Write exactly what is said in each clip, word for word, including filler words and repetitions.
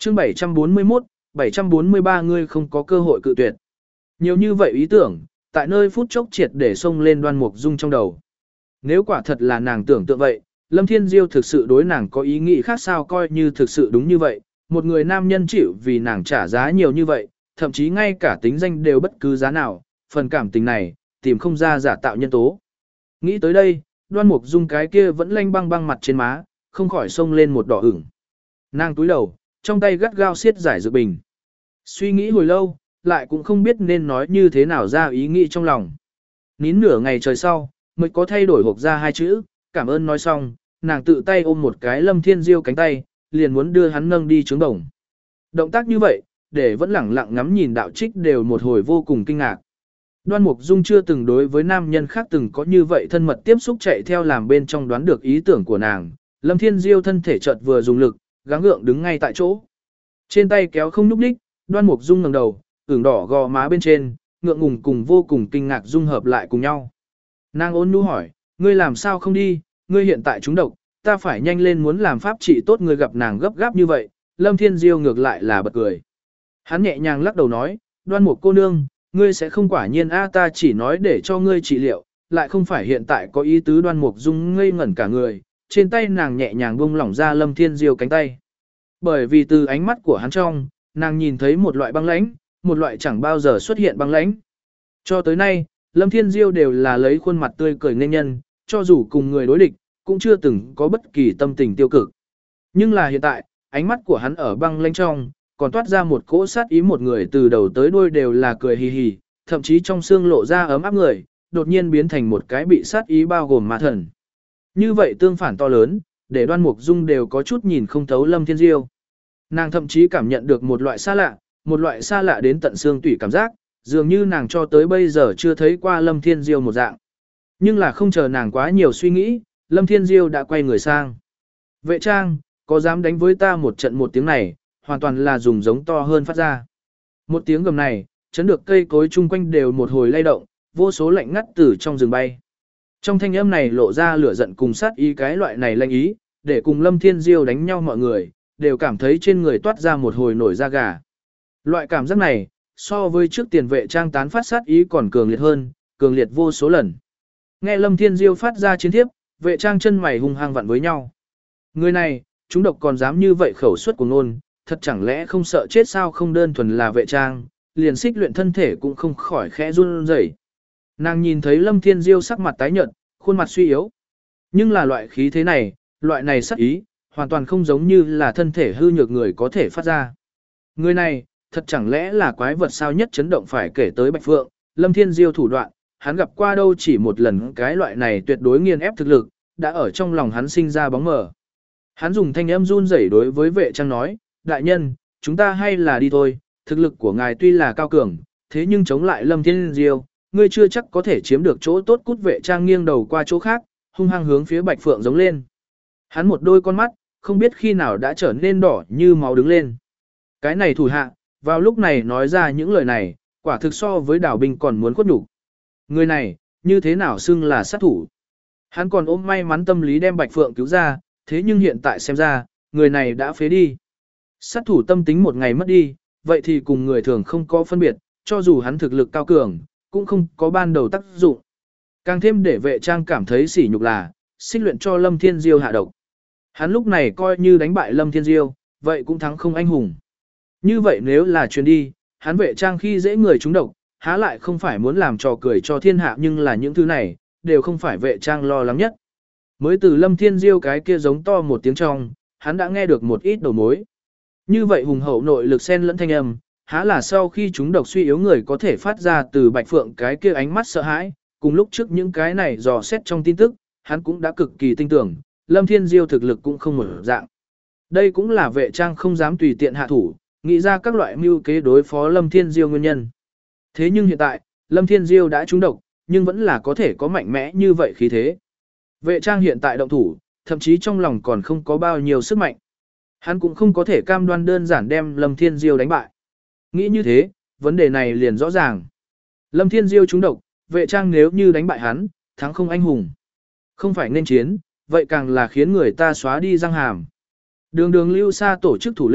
chương bảy trăm bốn mươi mốt, bảy trăm bốn mươi ba ngươi không có cơ hội cự tuyệt. Nhiều như vậy ý tưởng, tại nơi phút chốc triệt để xông lên Đoan Mục Dung trong đầu. Nếu quả thật là nàng tưởng tượng vậy, Lâm Thiên Diêu thực sự đối nàng có ý nghĩ khác sao coi như thực sự đúng như vậy, một người nam nhân chịu vì nàng trả giá nhiều như vậy, thậm chí ngay cả tính danh đều bất cứ giá nào, phần cảm tình này, tìm không ra giả tạo nhân tố. Nghĩ tới đây, Đoan Mục Dung cái kia vẫn lanh băng băng mặt trên má, không khỏi xông lên một đỏ ửng. Nàng túi đầu, trong tay gắt gao siết giải dược bình. Suy nghĩ hồi lâu, lại cũng không biết nên nói như thế nào ra ý nghĩ trong lòng. Nín nửa ngày trời sau, mới có thay đổi hộp ra hai chữ, cảm ơn nói xong, nàng tự tay ôm một cái Lâm Thiên Diêu cánh tay, liền muốn đưa hắn nâng đi trướng đồng. Động tác như vậy, để vẫn lẳng lặng ngắm nhìn đạo trích đều một hồi vô cùng kinh ngạc. Đoan Mục Dung chưa từng đối với nam nhân khác từng có như vậy thân mật tiếp xúc chạy theo làm bên trong đoán được ý tưởng của nàng. Lâm Thiên Diêu thân thể chợt vừa dùng lực, gắng gượng đứng ngay tại chỗ. Trên tay kéo không nhúc nhích, Đoan Mục Dung ngẩng đầu, ửng đỏ gò má bên trên, ngượng ngùng cùng vô cùng kinh ngạc dung hợp lại cùng nhau. Nàng ôn nhu hỏi, ngươi làm sao không đi, ngươi hiện tại trúng độc, ta phải nhanh lên muốn làm pháp trị tốt, ngươi gặp nàng gấp gáp như vậy. Lâm Thiên Diêu ngược lại là bật cười. Hắn nhẹ nhàng lắc đầu nói, Đoan Mục cô nương, ngươi sẽ không quả nhiên a ta chỉ nói để cho ngươi trị liệu, lại không phải hiện tại có ý tứ. Đoan Mục Dung ngây ngẩn cả người, trên tay nàng nhẹ nhàng buông lỏng ra Lâm Thiên Diêu cánh tay. Bởi vì từ ánh mắt của hắn trong, nàng nhìn thấy một loại băng lãnh, một loại chẳng bao giờ xuất hiện băng lãnh. Cho tới nay, Lâm Thiên Diêu đều là lấy khuôn mặt tươi cười nên nhân, cho dù cùng người đối địch, cũng chưa từng có bất kỳ tâm tình tiêu cực. Nhưng là hiện tại, ánh mắt của hắn ở băng lãnh trong, còn toát ra một cỗ sát ý, một người từ đầu tới đuôi đều là cười hì hì, thậm chí trong xương lộ ra ấm áp người, đột nhiên biến thành một cái bị sát ý bao gồm ma thần. Như vậy tương phản to lớn, để Đoan Mục Dung đều có chút nhìn không thấu Lâm Thiên Diêu. Nàng thậm chí cảm nhận được một loại xa lạ, một loại xa lạ đến tận xương tủy cảm giác, dường như nàng cho tới bây giờ chưa thấy qua Lâm Thiên Diêu một dạng. Nhưng là không chờ nàng quá nhiều suy nghĩ, Lâm Thiên Diêu đã quay người sang. Vệ trang, có dám đánh với ta một trận? Một tiếng này, hoàn toàn là dùng giống to hơn phát ra. Một tiếng gầm này, chấn được cây cối chung quanh đều một hồi lay động, vô số lạnh ngắt từ trong rừng bay. Trong thanh âm này lộ ra lửa giận cùng sát ý, cái loại này lanh ý, để cùng Lâm Thiên Diêu đánh nhau mọi người, đều cảm thấy trên người toát ra một hồi nổi da gà. Loại cảm giác này, so với trước tiền vệ trang tán phát sát ý còn cường liệt hơn, cường liệt vô số lần. Nghe Lâm Thiên Diêu phát ra chiến thiếp, vệ trang chân mày hung hăng vặn với nhau. Người này, chúng độc còn dám như vậy khẩu suất của ngôn, thật chẳng lẽ không sợ chết sao? Không đơn thuần là vệ trang, liền xích luyện thân thể cũng không khỏi khẽ run rẩy. Nàng nhìn thấy Lâm Thiên Diêu sắc mặt tái nhợt, khuôn mặt suy yếu. Nhưng là loại khí thế này, loại này sắc ý, hoàn toàn không giống như là thân thể hư nhược người có thể phát ra. Người này, thật chẳng lẽ là quái vật sao? Nhất chấn động phải kể tới Bạch Phượng, Lâm Thiên Diêu thủ đoạn, hắn gặp qua đâu chỉ một lần, cái loại này tuyệt đối nghiền ép thực lực, đã ở trong lòng hắn sinh ra bóng mờ. Hắn dùng thanh âm run rẩy đối với vệ trang nói, đại nhân, chúng ta hay là đi thôi, thực lực của ngài tuy là cao cường, thế nhưng chống lại Lâm Thiên Diêu, ngươi chưa chắc có thể chiếm được chỗ tốt. Cút! Vệ trang nghiêng đầu qua chỗ khác, hung hăng hướng phía Bạch Phượng giống lên. Hắn một đôi con mắt, không biết khi nào đã trở nên đỏ như máu đứng lên. Cái này thủ hạ, vào lúc này nói ra những lời này, quả thực so với đảo binh còn muốn khuất nhục. Người này, như thế nào xưng là sát thủ? Hắn còn ôm may mắn tâm lý đem Bạch Phượng cứu ra, thế nhưng hiện tại xem ra, người này đã phế đi. Sát thủ tâm tính một ngày mất đi, vậy thì cùng người thường không có phân biệt, cho dù hắn thực lực cao cường, cũng không có ban đầu tác dụng. Càng thêm để vệ trang cảm thấy sỉ nhục là, xích luyện cho Lâm Thiên Diêu hạ độc. Hắn lúc này coi như đánh bại Lâm Thiên Diêu, vậy cũng thắng không anh hùng. Như vậy nếu là truyền đi, hắn vệ trang khi dễ người trúng độc, há lại không phải muốn làm trò cười cho thiên hạ, nhưng là những thứ này, đều không phải vệ trang lo lắng nhất. Mới từ Lâm Thiên Diêu cái kia giống to một tiếng trong, hắn đã nghe được một ít đầu mối. Như vậy hùng hậu nội lực xen lẫn thanh âm, há là sau khi chúng độc suy yếu người có thể phát ra từ Bạch Phượng cái kia ánh mắt sợ hãi, cùng lúc trước những cái này dò xét trong tin tức, hắn cũng đã cực kỳ tin tưởng, Lâm Thiên Diêu thực lực cũng không mở dạng. Đây cũng là vệ trang không dám tùy tiện hạ thủ, nghĩ ra các loại mưu kế đối phó Lâm Thiên Diêu nguyên nhân. Thế nhưng hiện tại, Lâm Thiên Diêu đã trúng độc, nhưng vẫn là có thể có mạnh mẽ như vậy khí thế. Vệ trang hiện tại động thủ, thậm chí trong lòng còn không có bao nhiêu sức mạnh. Hắn cũng không có thể cam đoan đơn giản đem Lâm Thiên Diêu đánh bại. Nghĩ như thế, vấn đề này liền rõ ràng. Lâm Thiên Diêu trúng độc, vệ trang nếu như đánh bại hắn, thắng không anh hùng. Không phải nên chiến, vậy càng là khiến người ta xóa đi răng hàm. Đường đường lưu xa tổ chức thủ lĩnh,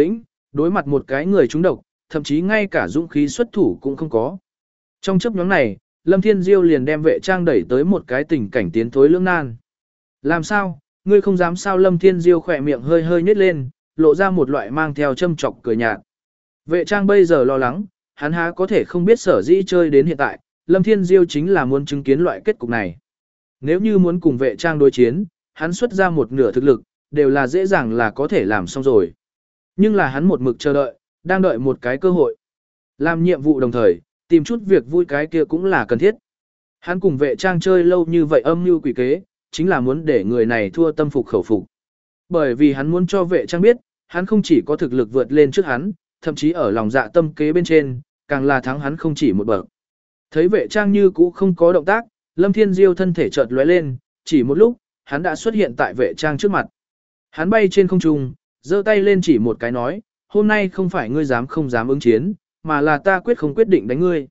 đối mặt một cái người trúng độc, thậm chí ngay cả dũng khí xuất thủ cũng không có. Trong chấp nhóm này, Lâm Thiên Diêu liền đem vệ trang đẩy tới một cái tình cảnh tiến thối lưỡng nan. Làm sao, ngươi không dám sao? Lâm Thiên Diêu khỏe miệng hơi hơi nhếch lên, lộ ra một loại mang theo châm chọc cười nhạt. Vệ trang bây giờ lo lắng, hắn há có thể không biết sở dĩ chơi đến hiện tại, Lâm Thiên Diêu chính là muốn chứng kiến loại kết cục này. Nếu như muốn cùng vệ trang đối chiến, hắn xuất ra một nửa thực lực, đều là dễ dàng là có thể làm xong rồi. Nhưng là hắn một mực chờ đợi, đang đợi một cái cơ hội. Làm nhiệm vụ đồng thời, tìm chút việc vui cái kia cũng là cần thiết. Hắn cùng vệ trang chơi lâu như vậy âm mưu quỷ kế, chính là muốn để người này thua tâm phục khẩu phục. Bởi vì hắn muốn cho vệ trang biết, hắn không chỉ có thực lực vượt lên trước hắn, thậm chí ở lòng dạ tâm kế bên trên, càng là thắng hắn không chỉ một bậc. Thấy vệ trang như cũ không có động tác, Lâm Thiên Diêu thân thể chợt lóe lên, chỉ một lúc, hắn đã xuất hiện tại vệ trang trước mặt. Hắn bay trên không trung, giơ tay lên chỉ một cái nói, hôm nay không phải ngươi dám không dám ứng chiến, mà là ta quyết không quyết định đánh ngươi.